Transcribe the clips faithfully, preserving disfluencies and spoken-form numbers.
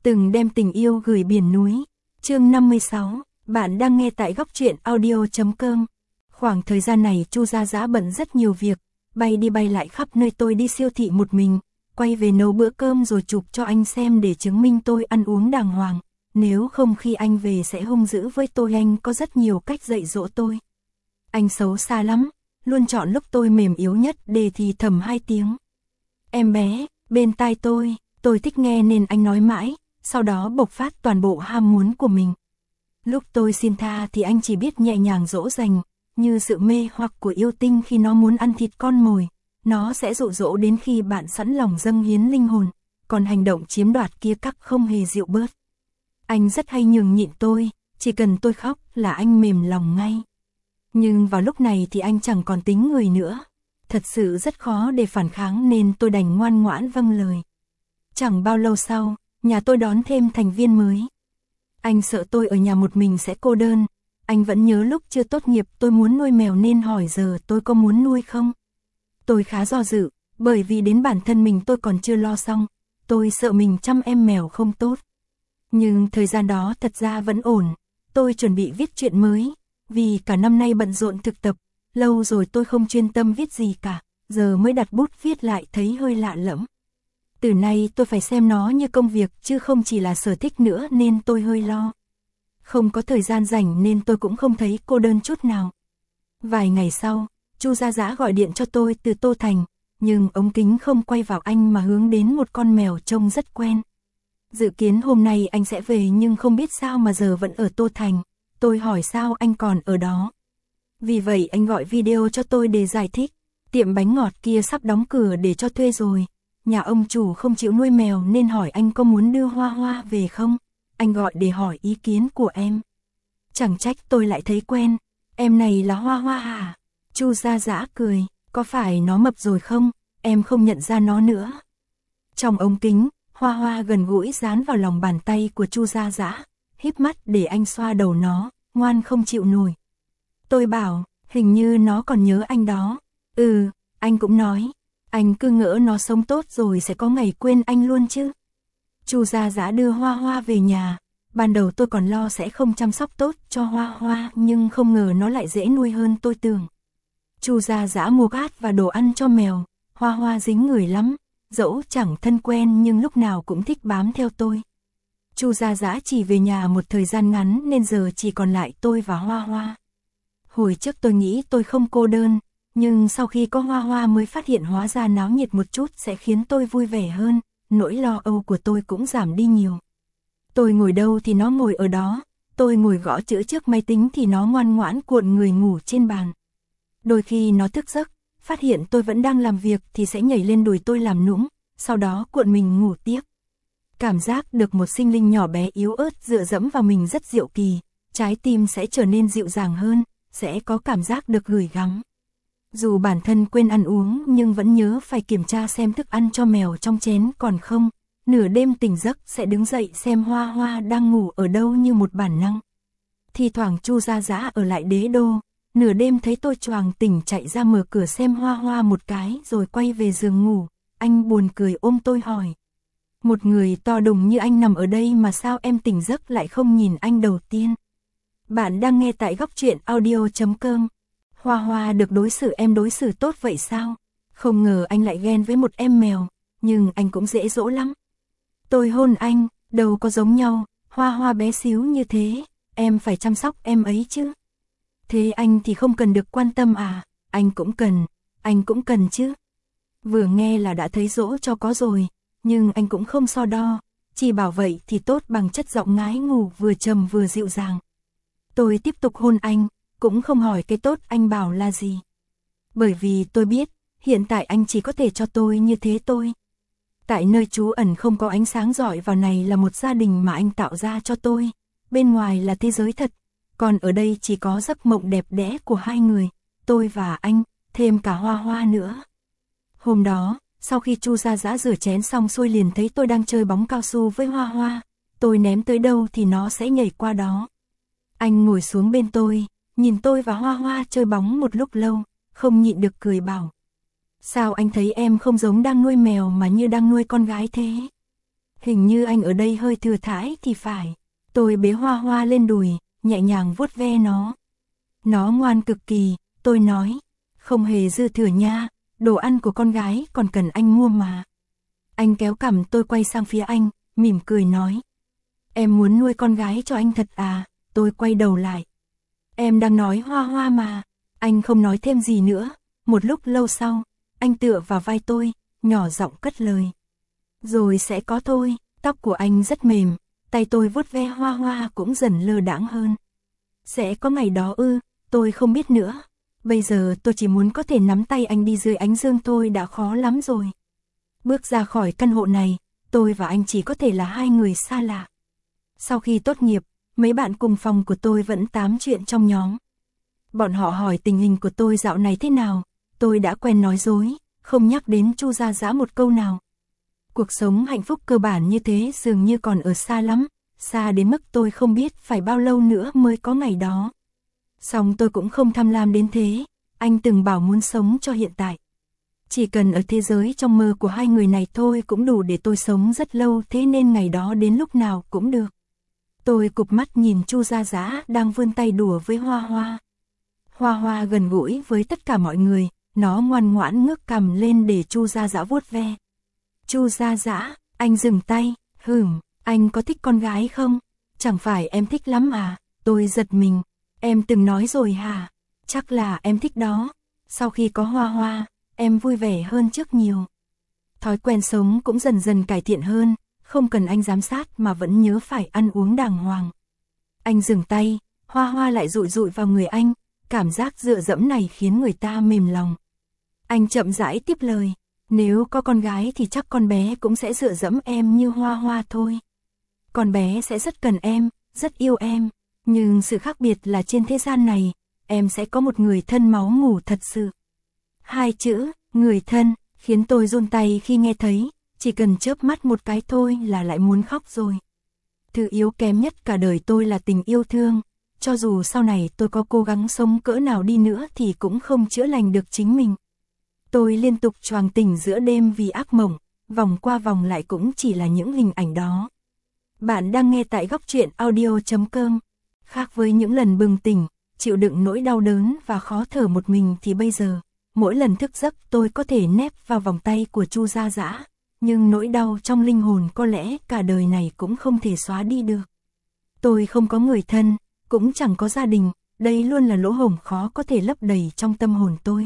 từng đem tình yêu gửi biển núi. Chương năm mươi sáu, bạn đang nghe tại góc truyện audio chấm com. Khoảng thời gian này Chu Gia Dã bận rất nhiều việc, bay đi bay lại khắp nơi, tôi đi siêu thị một mình, quay về nấu bữa cơm rồi chụp cho anh xem để chứng minh tôi ăn uống đàng hoàng, nếu không khi anh về sẽ hung dữ với tôi. Anh có rất nhiều cách dạy dỗ tôi. Anh xấu xa lắm, luôn chọn lúc tôi mềm yếu nhất để thì thầm hai tiếng. Em bé, bên tai tôi, tôi thích nghe nên anh nói mãi, sau đó bộc phát toàn bộ ham muốn của mình. Lúc tôi xin tha thì anh chỉ biết nhẹ nhàng dỗ dành, như sự mê hoặc của yêu tinh khi nó muốn ăn thịt con mồi, nó sẽ dụ dỗ đến khi bạn sẵn lòng dâng hiến linh hồn, còn hành động chiếm đoạt kia các không hề dịu bớt. Anh rất hay nhường nhịn tôi, chỉ cần tôi khóc là anh mềm lòng ngay. Nhưng vào lúc này thì anh chẳng còn tính người nữa, thật sự rất khó để phản kháng nên tôi đành ngoan ngoãn vâng lời. Chẳng bao lâu sau, nhà tôi đón thêm thành viên mới. Anh sợ tôi ở nhà một mình sẽ cô đơn. Anh vẫn nhớ lúc chưa tốt nghiệp tôi muốn nuôi mèo nên hỏi giờ tôi có muốn nuôi không. Tôi khá do dự, bởi vì đến bản thân mình tôi còn chưa lo xong. Tôi sợ mình chăm em mèo không tốt. Nhưng thời gian đó thật ra vẫn ổn. Tôi chuẩn bị viết truyện mới. Vì cả năm nay bận rộn thực tập, lâu rồi tôi không chuyên tâm viết gì cả. Giờ mới đặt bút viết lại thấy hơi lạ lẫm. Từ nay tôi phải xem nó như công việc chứ không chỉ là sở thích nữa nên tôi hơi lo. Không có thời gian rảnh nên tôi cũng không thấy cô đơn chút nào. Vài ngày sau, Chu Gia Dã gọi điện cho tôi từ Tô Thành, nhưng ống kính không quay vào anh mà hướng đến một con mèo trông rất quen. Dự kiến hôm nay anh sẽ về nhưng không biết sao mà giờ vẫn ở Tô Thành. Tôi hỏi sao anh còn ở đó. Vì vậy anh gọi video cho tôi để giải thích. Tiệm bánh ngọt kia sắp đóng cửa để cho thuê rồi. Nhà ông chủ không chịu nuôi mèo nên hỏi anh có muốn đưa Hoa Hoa về không. Anh gọi để hỏi ý kiến của em. Chẳng trách tôi lại thấy quen. Em này là Hoa Hoa à? Chu Gia Dã cười. Có phải nó mập rồi không? Em không nhận ra nó nữa. Trong ống kính, Hoa Hoa gần gũi dán vào lòng bàn tay của Chu Gia Dã, híp mắt để anh xoa đầu nó, ngoan không chịu nổi. Tôi bảo, hình như nó còn nhớ anh đó. Ừ, anh cũng nói. Anh cứ ngỡ nó sống tốt rồi sẽ có ngày quên anh luôn chứ. Chu Gia Dã đưa Hoa Hoa về nhà. Ban đầu tôi còn lo sẽ không chăm sóc tốt cho Hoa Hoa nhưng không ngờ nó lại dễ nuôi hơn tôi tưởng. Chu Gia Dã mua cát và đồ ăn cho mèo. Hoa Hoa dính người lắm, dẫu chẳng thân quen nhưng lúc nào cũng thích bám theo tôi. Chu Gia Dã chỉ về nhà một thời gian ngắn nên giờ chỉ còn lại tôi và Hoa Hoa. Hồi trước tôi nghĩ tôi không cô đơn, nhưng sau khi có Hoa Hoa mới phát hiện hóa ra náo nhiệt một chút sẽ khiến tôi vui vẻ hơn, nỗi lo âu của tôi cũng giảm đi nhiều. Tôi ngồi đâu thì nó ngồi ở đó, tôi ngồi gõ chữ trước máy tính thì nó ngoan ngoãn cuộn người ngủ trên bàn. Đôi khi nó thức giấc, phát hiện tôi vẫn đang làm việc thì sẽ nhảy lên đùi tôi làm nũng, sau đó cuộn mình ngủ tiếp. Cảm giác được một sinh linh nhỏ bé yếu ớt dựa dẫm vào mình rất diệu kỳ, trái tim sẽ trở nên dịu dàng hơn, sẽ có cảm giác được gửi gắm. Dù bản thân quên ăn uống nhưng vẫn nhớ phải kiểm tra xem thức ăn cho mèo trong chén còn không, nửa đêm tỉnh giấc sẽ đứng dậy xem Hoa Hoa đang ngủ ở đâu như một bản năng. Thì thoảng Chu Gia Dã ở lại Đế Đô, nửa đêm thấy tôi choàng tỉnh chạy ra mở cửa xem Hoa Hoa một cái rồi quay về giường ngủ, anh buồn cười ôm tôi hỏi. Một người to đùng như anh nằm ở đây mà sao em tỉnh giấc lại không nhìn anh đầu tiên. Bạn đang nghe tại góc truyện audio chấm com. Hoa Hoa được đối xử em đối xử tốt vậy sao? Không ngờ anh lại ghen với một em mèo, nhưng anh cũng dễ dỗ lắm. Tôi hôn anh, đâu có giống nhau, Hoa Hoa bé xíu như thế, em phải chăm sóc em ấy chứ. Thế anh thì không cần được quan tâm à? Anh cũng cần, anh cũng cần chứ. Vừa nghe là đã thấy dỗ cho có rồi, nhưng anh cũng không so đo, chỉ bảo vậy thì tốt bằng chất giọng ngái ngủ vừa trầm vừa dịu dàng. Tôi tiếp tục hôn anh, cũng không hỏi cái tốt anh bảo là gì. Bởi vì tôi biết, hiện tại anh chỉ có thể cho tôi như thế tôi. Tại nơi trú ẩn không có ánh sáng rọi vào này là một gia đình mà anh tạo ra cho tôi, bên ngoài là thế giới thật, còn ở đây chỉ có giấc mộng đẹp đẽ của hai người, tôi và anh, thêm cả Hoa Hoa nữa. Hôm đó, sau khi Chu Gia Dã rửa chén xong xuôi liền thấy tôi đang chơi bóng cao su với Hoa Hoa, tôi ném tới đâu thì nó sẽ nhảy qua đó. Anh ngồi xuống bên tôi, nhìn tôi và Hoa Hoa chơi bóng một lúc lâu, không nhịn được cười bảo. Sao anh thấy em không giống đang nuôi mèo mà như đang nuôi con gái thế? Hình như anh ở đây hơi thừa thãi thì phải. Tôi bế Hoa Hoa lên đùi, nhẹ nhàng vuốt ve nó. Nó ngoan cực kỳ, tôi nói. Không hề dư thừa nha, đồ ăn của con gái còn cần anh mua mà. Anh kéo cằm tôi quay sang phía anh, mỉm cười nói. Em muốn nuôi con gái cho anh thật à? Tôi quay đầu lại. Em đang nói Hoa Hoa mà. Anh không nói thêm gì nữa. Một lúc lâu sau, anh tựa vào vai tôi, nhỏ giọng cất lời. Rồi sẽ có thôi. Tóc của anh rất mềm, tay tôi vuốt ve Hoa Hoa cũng dần lơ đãng hơn. Sẽ có ngày đó ư? Tôi không biết nữa. Bây giờ tôi chỉ muốn có thể nắm tay anh đi dưới ánh dương thôi đã khó lắm rồi. Bước ra khỏi căn hộ này, tôi và anh chỉ có thể là hai người xa lạ. Sau khi tốt nghiệp, mấy bạn cùng phòng của tôi vẫn tám chuyện trong nhóm. Bọn họ hỏi tình hình của tôi dạo này thế nào, tôi đã quen nói dối, không nhắc đến Chu Gia Dã một câu nào. Cuộc sống hạnh phúc cơ bản như thế dường như còn ở xa lắm, xa đến mức tôi không biết phải bao lâu nữa mới có ngày đó. Song tôi cũng không tham lam đến thế, anh từng bảo muốn sống cho hiện tại. Chỉ cần ở thế giới trong mơ của hai người này thôi cũng đủ để tôi sống rất lâu, thế nên ngày đó đến lúc nào cũng được. Tôi cụp mắt nhìn Chu Gia Dã đang vươn tay đùa với Hoa Hoa. Hoa Hoa gần gũi với tất cả mọi người, nó ngoan ngoãn ngước cằm lên để Chu Gia Dã vuốt ve. Chu Gia Dã, anh dừng tay, hửm, anh có thích con gái không? Chẳng phải em thích lắm à? Tôi giật mình, em từng nói rồi hả? Chắc là em thích đó. Sau khi có Hoa Hoa, em vui vẻ hơn trước nhiều. Thói quen sống cũng dần dần cải thiện hơn, không cần anh giám sát mà vẫn nhớ phải ăn uống đàng hoàng. Anh dừng tay, Hoa Hoa lại dụi dụi vào người anh, cảm giác dựa dẫm này khiến người ta mềm lòng. Anh chậm rãi tiếp lời, nếu có con gái thì chắc con bé cũng sẽ dựa dẫm em như Hoa Hoa thôi. Con bé sẽ rất cần em, rất yêu em, nhưng sự khác biệt là trên thế gian này, em sẽ có một người thân máu mủ thật sự. Hai chữ, người thân, khiến tôi run tay khi nghe thấy, chỉ cần chớp mắt một cái thôi là lại muốn khóc rồi. Thứ yếu kém nhất cả đời tôi là tình yêu thương, cho dù sau này tôi có cố gắng sống cỡ nào đi nữa thì cũng không chữa lành được chính mình. Tôi liên tục choàng tỉnh giữa đêm vì ác mộng, vòng qua vòng lại cũng chỉ là những hình ảnh đó. Bạn đang nghe tại góc truyện audio chấm com. Khác với những lần bừng tỉnh, chịu đựng nỗi đau đớn và khó thở một mình thì bây giờ, mỗi lần thức giấc tôi có thể nép vào vòng tay của Chu Gia Dã, nhưng nỗi đau trong linh hồn có lẽ cả đời này cũng không thể xóa đi được. Tôi không có người thân, cũng chẳng có gia đình, đây luôn là lỗ hổng khó có thể lấp đầy trong tâm hồn tôi.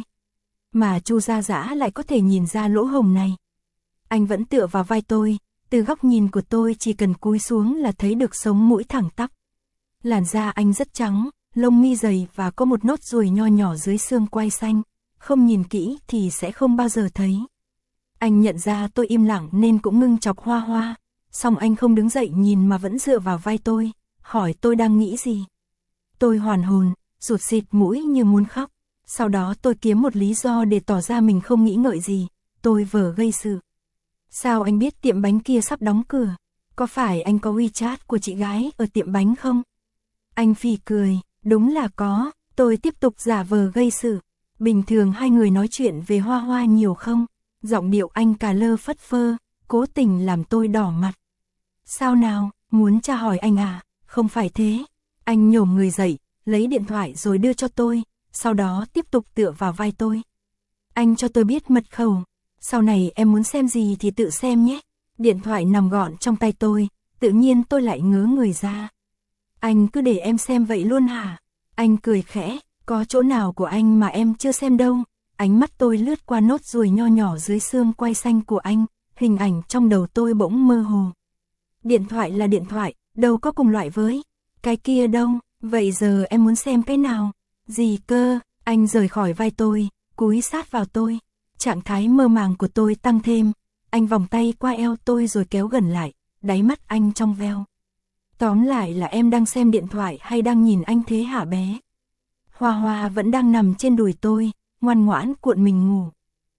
Mà Chu Gia Dã lại có thể nhìn ra lỗ hổng này. Anh vẫn tựa vào vai tôi, từ góc nhìn của tôi chỉ cần cúi xuống là thấy được sống mũi thẳng tắp. Làn da anh rất trắng, lông mi dày và có một nốt ruồi nho nhỏ dưới xương quai xanh, không nhìn kỹ thì sẽ không bao giờ thấy. Anh nhận ra tôi im lặng nên cũng ngưng chọc Hoa Hoa, song anh không đứng dậy nhìn mà vẫn dựa vào vai tôi, hỏi tôi đang nghĩ gì. Tôi hoàn hồn, rụt xịt mũi như muốn khóc. Sau đó tôi kiếm một lý do để tỏ ra mình không nghĩ ngợi gì, tôi vờ gây sự. Sao anh biết tiệm bánh kia sắp đóng cửa? Có phải anh có WeChat của chị gái ở tiệm bánh không? Anh phì cười, đúng là có, tôi tiếp tục giả vờ gây sự. Bình thường hai người nói chuyện về Hoa Hoa nhiều không? Giọng điệu anh cà lơ phất phơ, cố tình làm tôi đỏ mặt. Sao nào, muốn tra hỏi anh à? Không phải thế. Anh nhổm người dậy, lấy điện thoại rồi đưa cho tôi, sau đó tiếp tục tựa vào vai tôi. Anh cho tôi biết mật khẩu, sau này em muốn xem gì thì tự xem nhé. Điện thoại nằm gọn trong tay tôi, tự nhiên tôi lại ngớ người ra. Anh cứ để em xem vậy luôn hả? Anh cười khẽ, có chỗ nào của anh mà em chưa xem đâu. Ánh mắt tôi lướt qua nốt ruồi nho nhỏ dưới xương quai xanh của anh, hình ảnh trong đầu tôi bỗng mơ hồ. Điện thoại là điện thoại, đâu có cùng loại với cái kia đâu, vậy giờ em muốn xem cái nào? Gì cơ? Anh rời khỏi vai tôi, cúi sát vào tôi. Trạng thái mơ màng của tôi tăng thêm, anh vòng tay qua eo tôi rồi kéo gần lại, đáy mắt anh trong veo. Tóm lại là em đang xem điện thoại hay đang nhìn anh thế hả bé? Hoa Hoa vẫn đang nằm trên đùi tôi, ngoan ngoãn cuộn mình ngủ.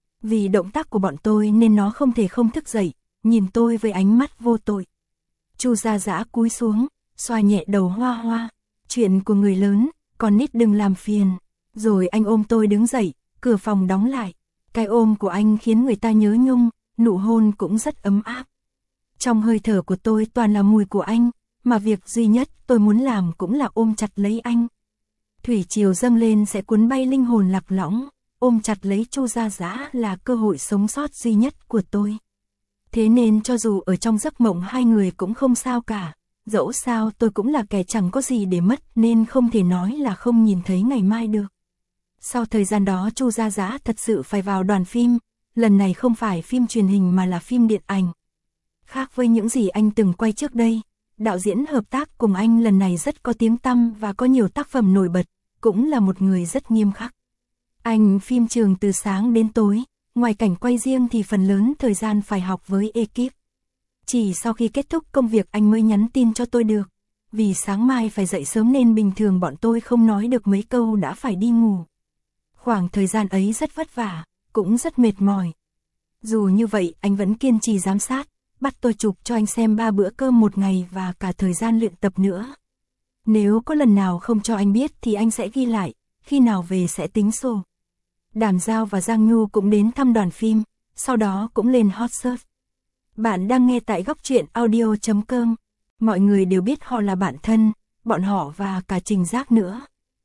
Vì động tác của bọn tôi nên nó không thể không thức dậy, nhìn tôi với ánh mắt vô tội. Chu Gia Dã cúi xuống, xoa nhẹ đầu Hoa Hoa. Chuyện của người lớn, con nít đừng làm phiền. Rồi anh ôm tôi đứng dậy, cửa phòng đóng lại. Cái ôm của anh khiến người ta nhớ nhung, nụ hôn cũng rất ấm áp. Trong hơi thở của tôi toàn là mùi của anh, mà việc duy nhất tôi muốn làm cũng là ôm chặt lấy anh. Thủy triều dâng lên sẽ cuốn bay linh hồn lạc lõng, ôm chặt lấy Chu Gia Dã là cơ hội sống sót duy nhất của tôi. Thế nên cho dù ở trong giấc mộng hai người cũng không sao cả, dẫu sao tôi cũng là kẻ chẳng có gì để mất nên không thể nói là không nhìn thấy ngày mai được. Sau thời gian đó Chu Gia Dã thật sự phải vào đoàn phim, lần này không phải phim truyền hình mà là phim điện ảnh. Khác với những gì anh từng quay trước đây, đạo diễn hợp tác cùng anh lần này rất có tiếng tăm và có nhiều tác phẩm nổi bật, cũng là một người rất nghiêm khắc. Anh phim trường từ sáng đến tối, ngoài cảnh quay riêng thì phần lớn thời gian phải học với ekip. Chỉ sau khi kết thúc công việc anh mới nhắn tin cho tôi được, vì sáng mai phải dậy sớm nên bình thường bọn tôi không nói được mấy câu đã phải đi ngủ. Khoảng thời gian ấy rất vất vả, cũng rất mệt mỏi. Dù như vậy anh vẫn kiên trì giám sát, bắt tôi chụp cho anh xem ba bữa cơm một ngày và cả thời gian luyện tập nữa. Nếu có lần nào không cho anh biết thì anh sẽ ghi lại, khi nào về sẽ tính sổ. Đàm Giao và Giang Nhu cũng đến thăm đoàn phim, sau đó cũng lên hot search. Bạn đang nghe tại góc truyện audio chấm com. Mọi người đều biết họ là bạn thân, bọn họ và cả Trình Giác nữa.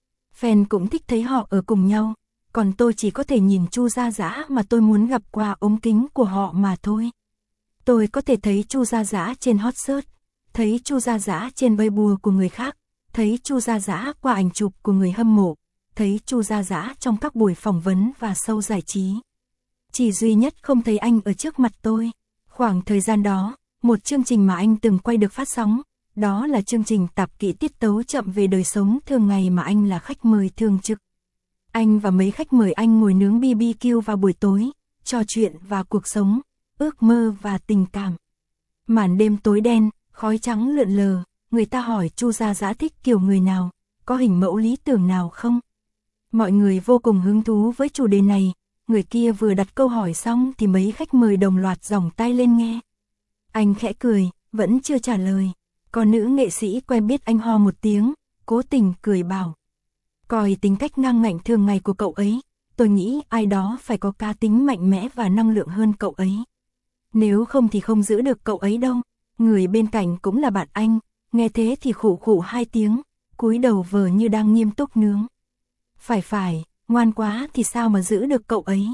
Fan cũng thích thấy họ ở cùng nhau, còn tôi chỉ có thể nhìn Chu Gia Dã mà tôi muốn gặp qua ống kính của họ mà thôi. Tôi có thể thấy Chu Gia Dã trên hot search, thấy Chu Gia Dã trên Weibo của người khác, thấy Chu Gia Dã qua ảnh chụp của người hâm mộ, thấy Chu Gia Dã trong các buổi phỏng vấn và show giải trí. Chỉ duy nhất không thấy anh ở trước mặt tôi. Khoảng thời gian đó, một chương trình mà anh từng quay được phát sóng, đó là chương trình tạp kỹ tiết tấu chậm về đời sống thường ngày mà anh là khách mời thường trực. Anh và mấy khách mời anh ngồi nướng bê bê kiu vào buổi tối, trò chuyện và cuộc sống, ước mơ và tình cảm. Màn đêm tối đen, khói trắng lượn lờ, người ta hỏi Chu Gia Dã thích kiểu người nào, có hình mẫu lý tưởng nào không? Mọi người vô cùng hứng thú với chủ đề này, người kia vừa đặt câu hỏi xong thì mấy khách mời đồng loạt giỏng tai lên nghe. Anh khẽ cười, vẫn chưa trả lời, có nữ nghệ sĩ quen biết anh ho một tiếng, cố tình cười bảo. Coi tính cách ngang ngạnh thường ngày của cậu ấy, tôi nghĩ ai đó phải có cá tính mạnh mẽ và năng lượng hơn cậu ấy. Nếu không thì không giữ được cậu ấy đâu. Người bên cạnh cũng là bạn anh, nghe thế thì khụ khụ hai tiếng, cúi đầu vờ như đang nghiêm túc nướng. Phải phải, ngoan quá thì sao mà giữ được cậu ấy.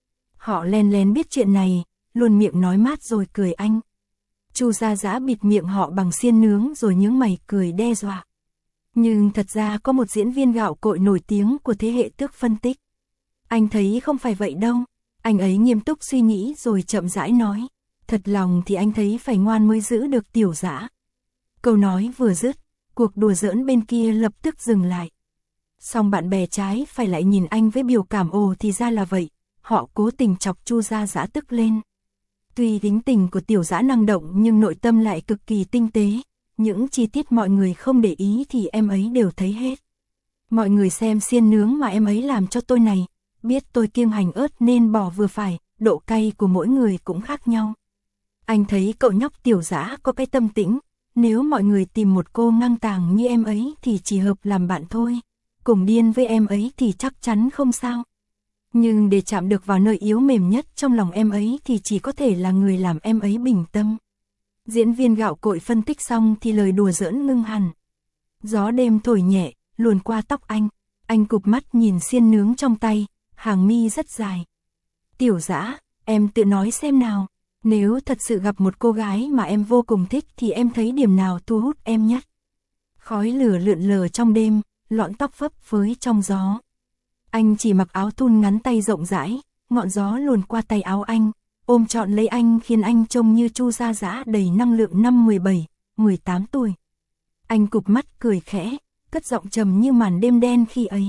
Họ len lén biết chuyện này, luôn miệng nói mát rồi cười anh. Chu Gia Dã bịt miệng họ bằng xiên nướng rồi nhướng mày cười đe dọa. Nhưng thật ra có một diễn viên gạo cội nổi tiếng của thế hệ tước phân tích. Anh thấy không phải vậy đâu. Anh ấy nghiêm túc suy nghĩ rồi chậm rãi nói. Thật lòng thì anh thấy phải ngoan mới giữ được Tiểu Dã. Câu nói vừa dứt, cuộc đùa giỡn bên kia lập tức dừng lại. Song bạn bè trái phải lại nhìn anh với biểu cảm ồ thì ra là vậy. Họ cố tình chọc Chu Gia Dã tức lên. Tuy tính tình của Tiểu Dã năng động nhưng nội tâm lại cực kỳ tinh tế. Những chi tiết mọi người không để ý thì em ấy đều thấy hết. Mọi người xem xiên nướng mà em ấy làm cho tôi này, biết tôi kiêng hành ớt nên bỏ vừa phải, độ cay của mỗi người cũng khác nhau. Anh thấy cậu nhóc Tiểu Dã có cái tâm tĩnh, nếu mọi người tìm một cô ngang tàng như em ấy thì chỉ hợp làm bạn thôi, cùng điên với em ấy thì chắc chắn không sao. Nhưng để chạm được vào nơi yếu mềm nhất trong lòng em ấy thì chỉ có thể là người làm em ấy bình tâm. Diễn viên gạo cội phân tích xong thì lời đùa giỡn ngưng hẳn. Gió đêm thổi nhẹ, luồn qua tóc anh, anh cụp mắt nhìn xiên nướng trong tay, hàng mi rất dài. Tiểu Dã, em tự nói xem nào, nếu thật sự gặp một cô gái mà em vô cùng thích thì em thấy điểm nào thu hút em nhất? Khói lửa lượn lờ trong đêm, lọn tóc phấp phới trong gió. Anh chỉ mặc áo thun ngắn tay rộng rãi, ngọn gió luồn qua tay áo anh, ôm trọn lấy anh khiến anh trông như Chu Gia Dã đầy năng lượng năm mười bảy, mười tám tuổi. Anh cụp mắt cười khẽ, cất giọng trầm như màn đêm đen khi ấy.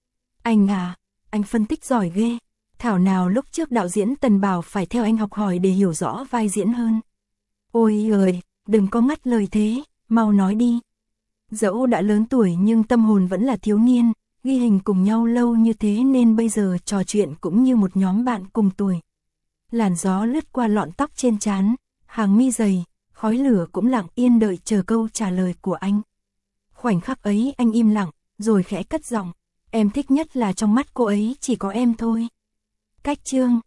Anh à, anh phân tích giỏi ghê, thảo nào lúc trước đạo diễn Tần bảo phải theo anh học hỏi để hiểu rõ vai diễn hơn. Ôi ơi, đừng có ngắt lời thế, mau nói đi. Dẫu đã lớn tuổi nhưng tâm hồn vẫn là thiếu niên, ghi hình cùng nhau lâu như thế nên bây giờ trò chuyện cũng như một nhóm bạn cùng tuổi. Làn gió lướt qua lọn tóc trên trán, hàng mi dày, khói lửa cũng lặng yên đợi chờ câu trả lời của anh. Khoảnh khắc ấy anh im lặng, rồi khẽ cất giọng, em thích nhất là trong mắt cô ấy chỉ có em thôi. Cách chương